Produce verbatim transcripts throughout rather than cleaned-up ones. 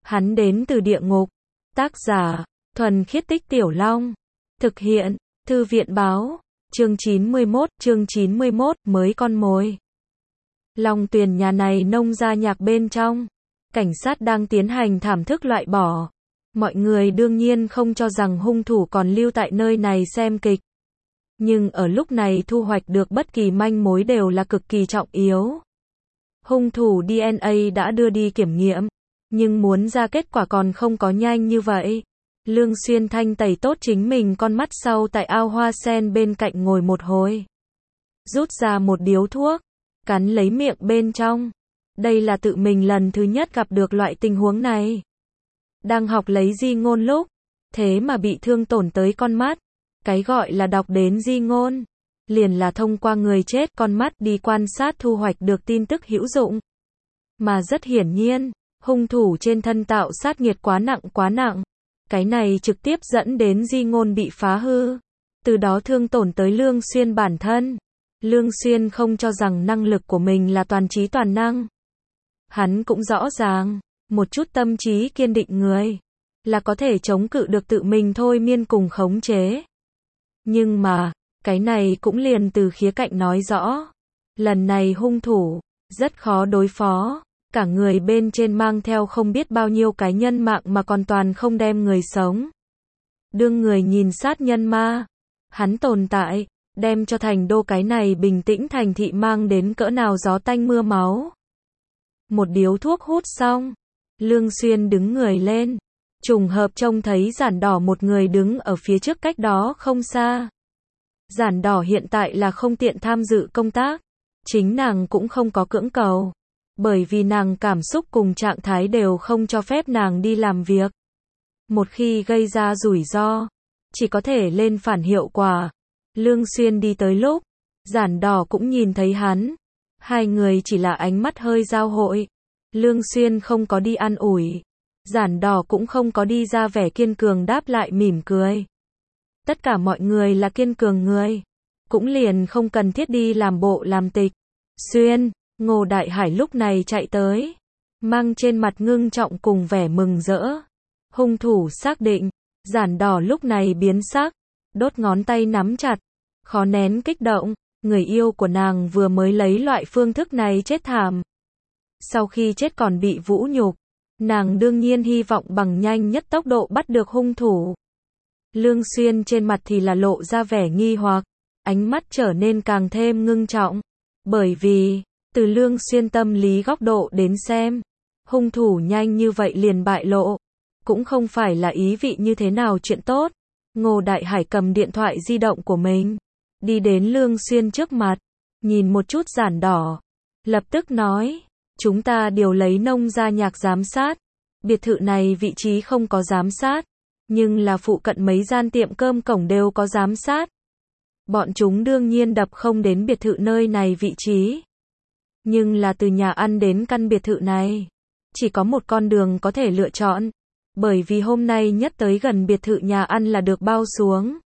Hắn đến từ địa ngục. Tác giả, Thuần Khiết Tích Tiểu Long. Thực hiện, Thư viện báo. Chương chín mươi mốt, chương chín mươi mốt, mới con mồi. Long Tuyền nhà này nông gia nhạc bên trong. Cảnh sát đang tiến hành thảm thức loại bỏ. Mọi người đương nhiên không cho rằng hung thủ còn lưu tại nơi này xem kịch. Nhưng ở lúc này thu hoạch được bất kỳ manh mối đều là cực kỳ trọng yếu. Hung thủ đê en a đã đưa đi kiểm nghiệm, nhưng muốn ra kết quả còn không có nhanh như vậy. Lương Xuyên thanh tẩy tốt chính mình con mắt sau tại ao hoa sen bên cạnh ngồi một hồi. Rút ra một điếu thuốc, cắn lấy miệng bên trong. Đây là tự mình lần thứ nhất gặp được loại tình huống này. Đang học lấy di ngôn lúc, thế mà bị thương tổn tới con mắt. Cái gọi là đọc đến di ngôn, liền là thông qua người chết con mắt đi quan sát thu hoạch được tin tức hữu dụng. Mà rất hiển nhiên, hung thủ trên thân tạo sát nghiệt quá nặng quá nặng. Cái này trực tiếp dẫn đến di ngôn bị phá hư. Từ đó thương tổn tới Lương Xuyên bản thân. Lương Xuyên không cho rằng năng lực của mình là toàn trí toàn năng. Hắn cũng rõ ràng, một chút tâm trí kiên định người, là có thể chống cự được tự mình thôi miên cùng khống chế. Nhưng mà, cái này cũng liền từ khía cạnh nói rõ. Lần này hung thủ, rất khó đối phó. Cả người bên trên mang theo không biết bao nhiêu cái nhân mạng mà còn toàn không đem người sống. Đương người nhìn sát nhân ma. Hắn tồn tại, đem cho thành đô cái này bình tĩnh thành thị mang đến cỡ nào gió tanh mưa máu. Một điếu thuốc hút xong, Lương Xuyên đứng người lên. Trùng hợp trông thấy Giản Đỏ một người đứng ở phía trước cách đó không xa. Giản Đỏ hiện tại là không tiện tham dự công tác. Chính nàng cũng không có cưỡng cầu. Bởi vì nàng cảm xúc cùng trạng thái đều không cho phép nàng đi làm việc. Một khi gây ra rủi ro, chỉ có thể lên phản hiệu quả. Lương Xuyên đi tới lúc, Giản Đỏ cũng nhìn thấy hắn. Hai người chỉ là ánh mắt hơi giao hội. Lương Xuyên không có đi an ủi. Giản Đỏ cũng không có đi ra vẻ kiên cường đáp lại mỉm cười. Tất cả mọi người là kiên cường người. Cũng liền không cần thiết đi làm bộ làm tịch. Xuyên, Ngô Đại Hải lúc này chạy tới. Mang trên mặt ngưng trọng cùng vẻ mừng rỡ. Hung thủ xác định. Giản Đỏ lúc này biến sắc. Đốt ngón tay nắm chặt. Khó nén kích động. Người yêu của nàng vừa mới lấy loại phương thức này chết thảm. Sau khi chết còn bị vũ nhục. Nàng đương nhiên hy vọng bằng nhanh nhất tốc độ bắt được hung thủ. Lương Xuyên trên mặt thì là lộ ra vẻ nghi hoặc. Ánh mắt trở nên càng thêm ngưng trọng. Bởi vì, từ Lương Xuyên tâm lý góc độ đến xem, hung thủ nhanh như vậy liền bại lộ. Cũng không phải là ý vị như thế nào chuyện tốt. Ngô Đại Hải cầm điện thoại di động của mình. Đi đến Lương Xuyên trước mặt. Nhìn một chút Giản Đỏ. Lập tức nói. Chúng ta điều lấy nông gia nhạc giám sát. Biệt thự này vị trí không có giám sát. Nhưng là phụ cận mấy gian tiệm cơm cổng đều có giám sát. Bọn chúng đương nhiên đập không đến biệt thự nơi này vị trí. Nhưng là từ nhà ăn đến căn biệt thự này. Chỉ có một con đường có thể lựa chọn. Bởi vì hôm nay nhất tới gần biệt thự nhà ăn là được bao xuống.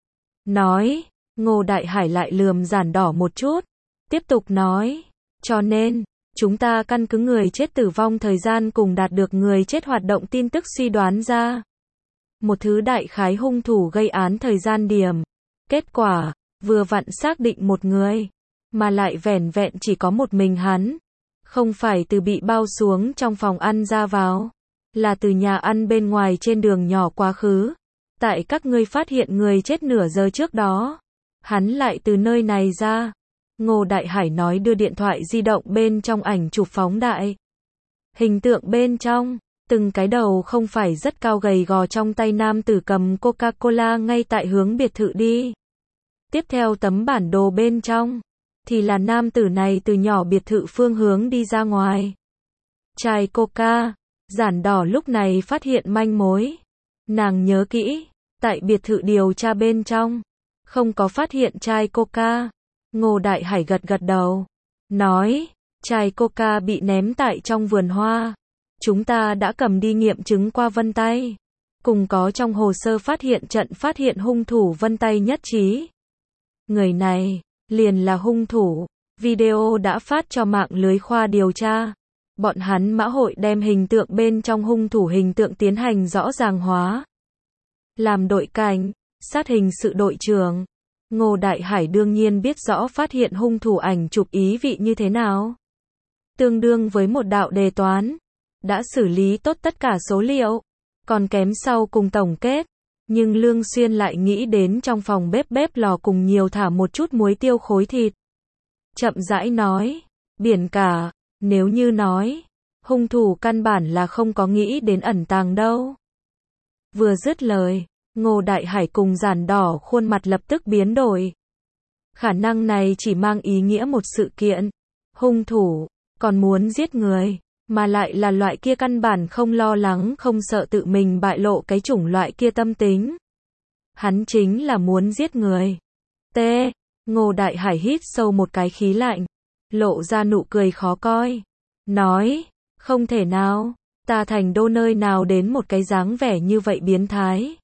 Nói, Ngô Đại Hải lại lườm Giản Đỏ một chút. Tiếp tục nói. Cho nên, chúng ta căn cứ người chết tử vong thời gian cùng đạt được người chết hoạt động tin tức suy đoán ra. Một thứ đại khái hung thủ gây án thời gian điểm. Kết quả, vừa vặn xác định một người. Mà lại vẻn vẹn chỉ có một mình hắn. Không phải từ bị bao xuống trong phòng ăn ra vào. Là từ nhà ăn bên ngoài trên đường nhỏ quá khứ. Tại các ngươi phát hiện người chết nửa giờ trước đó. Hắn lại từ nơi này ra. Ngô Đại Hải nói đưa điện thoại di động bên trong ảnh chụp phóng đại. Hình tượng bên trong, từng cái đầu không phải rất cao gầy gò trong tay nam tử cầm Coca-Cola ngay tại hướng biệt thự đi. Tiếp theo tấm bản đồ bên trong, thì là nam tử này từ nhỏ biệt thự phương hướng đi ra ngoài. Chai Coca, Giản Đỏ lúc này phát hiện manh mối. Nàng nhớ kỹ, tại biệt thự điều tra bên trong, không có phát hiện chai Coca. Ngô Đại Hải gật gật đầu. Nói, chai Coca bị ném tại trong vườn hoa. Chúng ta đã cầm đi nghiệm chứng qua vân tay. Cùng có trong hồ sơ phát hiện trận phát hiện hung thủ vân tay nhất trí. Người này, liền là hung thủ. Video đã phát cho mạng lưới khoa điều tra. bọn hắn mã hội đem hình tượng bên trong hung thủ hình tượng tiến hành rõ ràng hóa. Làm đội cảnh sát hình sự đội trưởng, Ngô Đại Hải đương nhiên biết rõ phát hiện hung thủ ảnh chụp ý vị như thế nào. Tương đương với một đạo đề toán, đã xử lý tốt tất cả số liệu, còn kém sau cùng tổng kết. Nhưng Lương Xuyên lại nghĩ đến trong phòng bếp bếp lò cùng nhiều thả một chút muối tiêu khối thịt. Chậm rãi nói, biển cả, nếu như nói, hung thủ căn bản là không có nghĩ đến ẩn tàng đâu. Vừa dứt lời, Ngô Đại Hải cùng Giản Đỏ khuôn mặt lập tức biến đổi. Khả năng này chỉ mang ý nghĩa một sự kiện. Hung thủ, còn muốn giết người, mà lại là loại kia căn bản không lo lắng không sợ tự mình bại lộ cái chủng loại kia tâm tính. Hắn chính là muốn giết người. T. Ngô Đại Hải hít sâu một cái khí lạnh, lộ ra nụ cười khó coi. Nói, không thể nào, ta Thành Đô nơi nào đến một cái dáng vẻ như vậy biến thái.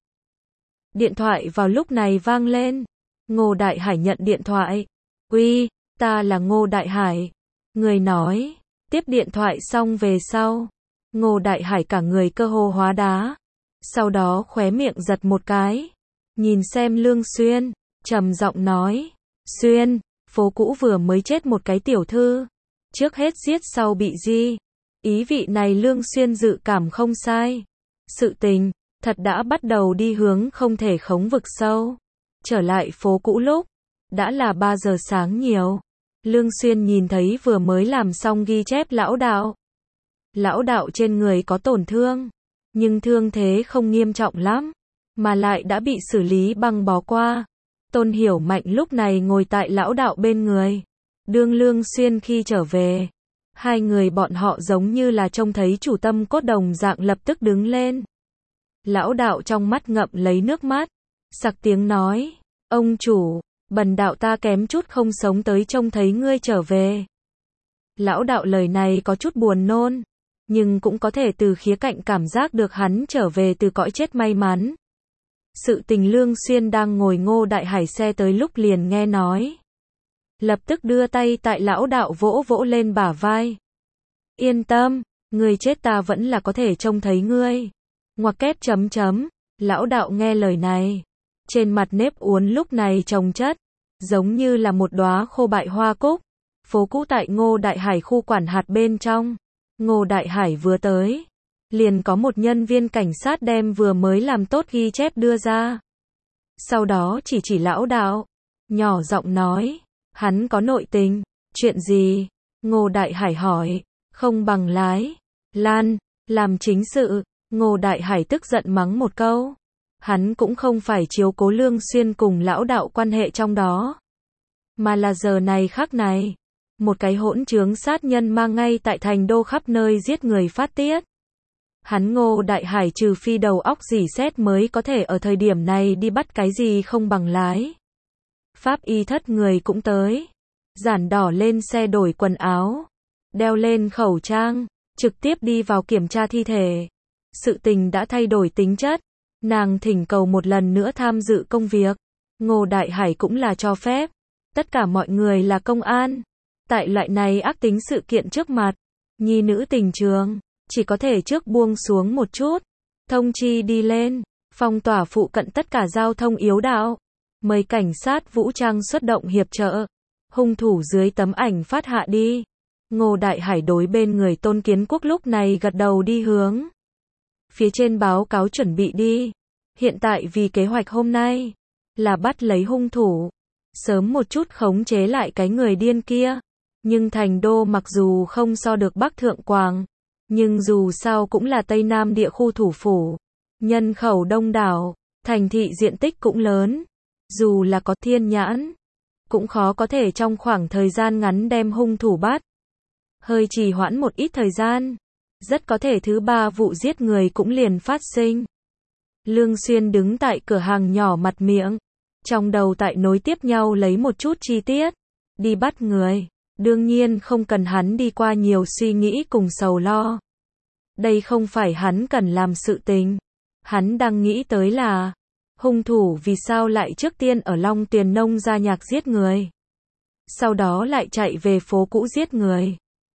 Điện thoại vào lúc này vang lên. Ngô Đại Hải nhận điện thoại. Uy, ta là Ngô Đại Hải. Người nói, tiếp điện thoại xong về sau. Ngô Đại Hải cả người cơ hồ hóa đá. Sau đó khóe miệng giật một cái. Nhìn xem Lương Xuyên, trầm giọng nói. Xuyên, phố cũ vừa mới chết một cái tiểu thư. Trước hết giết sau bị di. Ý vị này Lương Xuyên dự cảm không sai. Sự tình thật đã bắt đầu đi hướng không thể khống vực sâu. Trở lại phố cũ lúc, đã là ba giờ sáng nhiều. Lương Xuyên nhìn thấy vừa mới làm xong ghi chép lão đạo. Lão đạo trên người có tổn thương, nhưng thương thế không nghiêm trọng lắm, mà lại đã bị xử lý băng bó qua. Tôn Hiểu Mạnh lúc này ngồi tại lão đạo bên người. Đương Lương Xuyên khi trở về, hai người bọn họ giống như là trông thấy chủ tâm cốt đồng dạng lập tức đứng lên. Lão đạo trong mắt ngậm lấy nước mắt, sặc tiếng nói, ông chủ, bần đạo ta kém chút không sống tới trông thấy ngươi trở về. Lão đạo lời này có chút buồn nôn, nhưng cũng có thể từ khía cạnh cảm giác được hắn trở về từ cõi chết may mắn. Sự tình Lương Xuyên đang ngồi Ngô Đại Hải xe tới lúc liền nghe nói. Lập tức đưa tay tại lão đạo vỗ vỗ lên bả vai. Yên tâm, người chết ta vẫn là có thể trông thấy ngươi. Ngoặc kép chấm chấm, lão đạo nghe lời này. Trên mặt nếp uốn lúc này chồng chất, giống như là một đóa khô bại hoa cúc. Phố cũ tại Ngô Đại Hải khu quản hạt bên trong. Ngô Đại Hải vừa tới, liền có một nhân viên cảnh sát đem vừa mới làm tốt ghi chép đưa ra. Sau đó chỉ chỉ lão đạo, nhỏ giọng nói, hắn có nội tình. Chuyện gì? Ngô Đại Hải hỏi. Không bằng lái Lan, làm chính sự. Ngô Đại Hải tức giận mắng một câu. Hắn cũng không phải chiếu cố Lương Xuyên cùng lão đạo quan hệ trong đó, mà là giờ này khắc này, một cái hỗn trướng sát nhân mang ngay tại Thành Đô khắp nơi giết người phát tiết. Hắn Ngô Đại Hải trừ phi đầu óc dỉ sét mới có thể ở thời điểm này đi bắt cái gì không bằng lái. Pháp y thất người cũng tới. Giản Đỏ lên xe đổi quần áo, đeo lên khẩu trang, trực tiếp đi vào kiểm tra thi thể. Sự tình đã thay đổi tính chất. Nàng thỉnh cầu một lần nữa tham dự công việc. Ngô Đại Hải cũng là cho phép. Tất cả mọi người là công an. Tại loại này ác tính sự kiện trước mặt, nhi nữ tình trường, chỉ có thể trước buông xuống một chút. Thông chi đi lên, phong tỏa phụ cận tất cả giao thông yếu đạo. Mời cảnh sát vũ trang xuất động hiệp trợ. Hung thủ dưới tấm ảnh phát hạ đi. Ngô Đại Hải đối bên người Tôn Kiến Quốc lúc này gật đầu đi hướng phía trên báo cáo chuẩn bị đi. Hiện tại vì kế hoạch hôm nay là bắt lấy hung thủ, sớm một chút khống chế lại cái người điên kia. Nhưng Thành Đô mặc dù không so được Bắc Thượng Quảng, nhưng dù sao cũng là Tây Nam địa khu thủ phủ, nhân khẩu đông đảo, thành thị diện tích cũng lớn. Dù là có thiên nhãn, cũng khó có thể trong khoảng thời gian ngắn đem hung thủ bắt. Hơi trì hoãn một ít thời gian, rất có thể thứ ba vụ giết người cũng liền phát sinh. Lương Xuyên đứng tại cửa hàng nhỏ mặt miệng, trong đầu tại nối tiếp nhau lấy một chút chi tiết. Đi bắt người, đương nhiên không cần hắn đi qua nhiều suy nghĩ cùng sầu lo. Đây không phải hắn cần làm sự tình. Hắn đang nghĩ tới là, hung thủ vì sao lại trước tiên ở Long Tuyền Nông gia nhạc giết người, sau đó lại chạy về phố cũ giết người.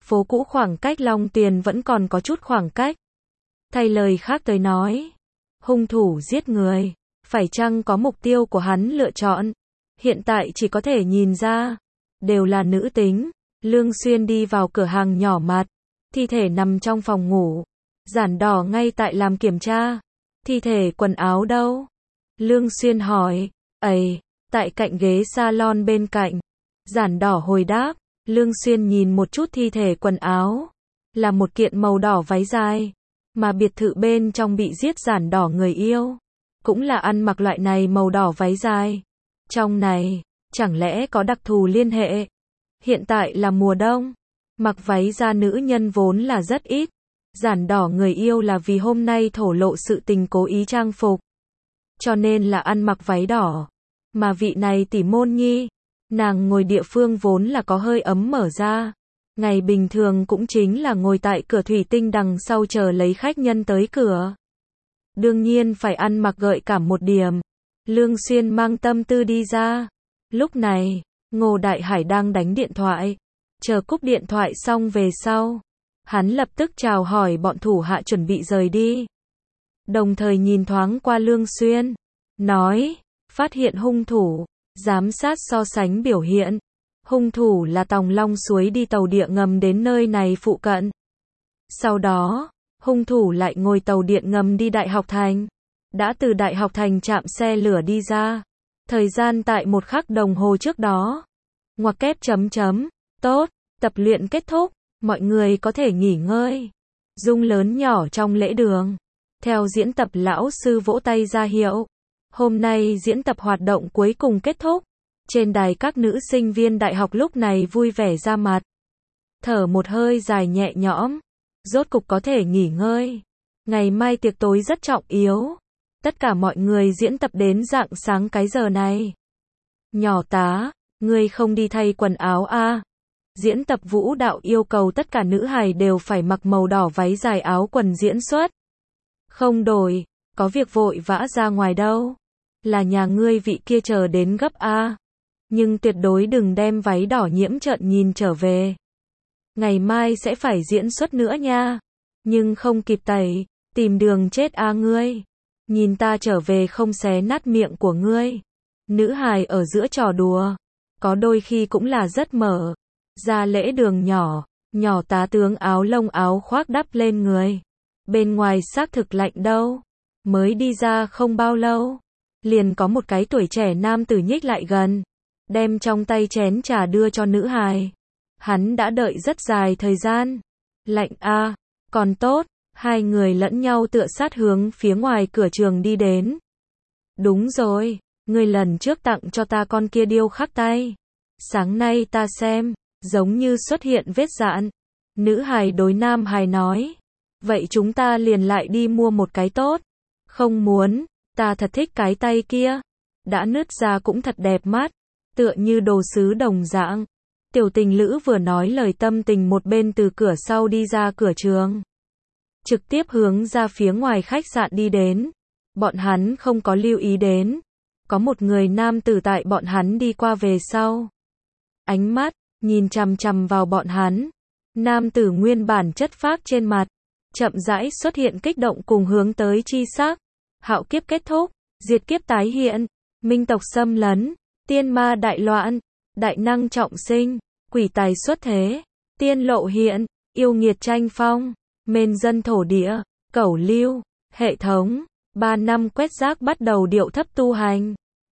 Phố cũ khoảng cách Long Tuyền vẫn còn có chút khoảng cách. Thay lời khác tới nói, hung thủ giết người, phải chăng có mục tiêu của hắn lựa chọn, hiện tại chỉ có thể nhìn ra, đều là nữ tính. Lương Xuyên đi vào cửa hàng nhỏ mặt, thi thể nằm trong phòng ngủ, Giản Đỏ ngay tại làm kiểm tra, thi thể quần áo đâu? Lương Xuyên hỏi, ấy, tại cạnh ghế salon bên cạnh. Giản Đỏ hồi đáp. Lương Xuyên nhìn một chút thi thể quần áo, là một kiện màu đỏ váy dài, mà biệt thự bên trong bị giết Giản Đỏ người yêu, cũng là ăn mặc loại này màu đỏ váy dài. Trong này, chẳng lẽ có đặc thù liên hệ? Hiện tại là mùa đông, mặc váy da nữ nhân vốn là rất ít. Giản Đỏ người yêu là vì hôm nay thổ lộ sự tình cố ý trang phục, cho nên là ăn mặc váy đỏ. Mà vị này tỷ Môn Nhi, nàng ngồi địa phương vốn là có hơi ấm mở ra, ngày bình thường cũng chính là ngồi tại cửa thủy tinh đằng sau chờ lấy khách nhân tới cửa. Đương nhiên phải ăn mặc gợi cảm một điểm. Lương Xuyên mang tâm tư đi ra. Lúc này, Ngô Đại Hải đang đánh điện thoại, chờ cúp điện thoại xong về sau, hắn lập tức chào hỏi bọn thủ hạ chuẩn bị rời đi. Đồng thời nhìn thoáng qua Lương Xuyên, nói, phát hiện hung thủ, giám sát so sánh biểu hiện. Hung thủ là Tòng Long Suối đi tàu điện ngầm đến nơi này phụ cận. Sau đó, hung thủ lại ngồi tàu điện ngầm đi Đại học Thành. Đã từ Đại học Thành chạm xe lửa đi ra. Thời gian tại một khắc đồng hồ trước đó. Ngoặc kép chấm chấm. Tốt, tập luyện kết thúc, mọi người có thể nghỉ ngơi. Rung lớn nhỏ trong lễ đường. Theo diễn tập lão sư vỗ tay ra hiệu. Hôm nay diễn tập hoạt động cuối cùng kết thúc. Trên đài các nữ sinh viên đại học lúc này vui vẻ ra mặt. Thở một hơi dài nhẹ nhõm. Rốt cục có thể nghỉ ngơi. Ngày mai tiệc tối rất trọng yếu. Tất cả mọi người diễn tập đến rạng sáng cái giờ này. Nhỏ tá, ngươi không đi thay quần áo à? Diễn tập vũ đạo yêu cầu tất cả nữ hài đều phải mặc màu đỏ váy dài áo quần diễn xuất. Không đổi, có việc vội vã ra ngoài đâu. Là nhà ngươi vị kia chờ đến gấp a. Nhưng tuyệt đối đừng đem váy đỏ nhiễm trợn nhìn trở về. Ngày mai sẽ phải diễn xuất nữa nha. Nhưng không kịp tẩy, tìm đường chết a ngươi. Nhìn ta trở về không xé nát miệng của ngươi. Nữ hài ở giữa trò đùa, có đôi khi cũng là rất mở. Ra lễ đường nhỏ, nhỏ tá tướng áo lông áo khoác đắp lên người. Bên ngoài xác thực lạnh đâu. Mới đi ra không bao lâu, liền có một cái tuổi trẻ nam tử nhích lại gần, đem trong tay chén trà đưa cho nữ hài. Hắn đã đợi rất dài thời gian. Lạnh a, còn tốt. Hai người lẫn nhau tựa sát hướng phía ngoài cửa trường đi đến. Đúng rồi, ngươi lần trước tặng cho ta con kia điêu khắc tay. Sáng nay ta xem, giống như xuất hiện vết dạn. Nữ hài đối nam hài nói. Vậy chúng ta liền lại đi mua một cái tốt. Không muốn, ta thật thích cái tay kia. Đã nứt ra cũng thật đẹp mắt. Tựa như đồ sứ đồng dạng. Tiểu tình lữ vừa nói lời tâm tình một bên từ cửa sau đi ra cửa trường. Trực tiếp hướng ra phía ngoài khách sạn đi đến. Bọn hắn không có lưu ý đến. Có một người nam tử tại bọn hắn đi qua về sau. Ánh mắt, nhìn chằm chằm vào bọn hắn. Nam tử nguyên bản chất phác trên mặt. Chậm rãi xuất hiện kích động cùng hướng tới chi sắc. Hạo kiếp kết thúc, diệt kiếp tái hiện, minh tộc xâm lấn, tiên ma đại loạn, đại năng trọng sinh, quỷ tài xuất thế, tiên lộ hiện, yêu nghiệt tranh phong, mên dân thổ địa, cẩu lưu, hệ thống, ba năm quét rác bắt đầu điệu thấp tu hành.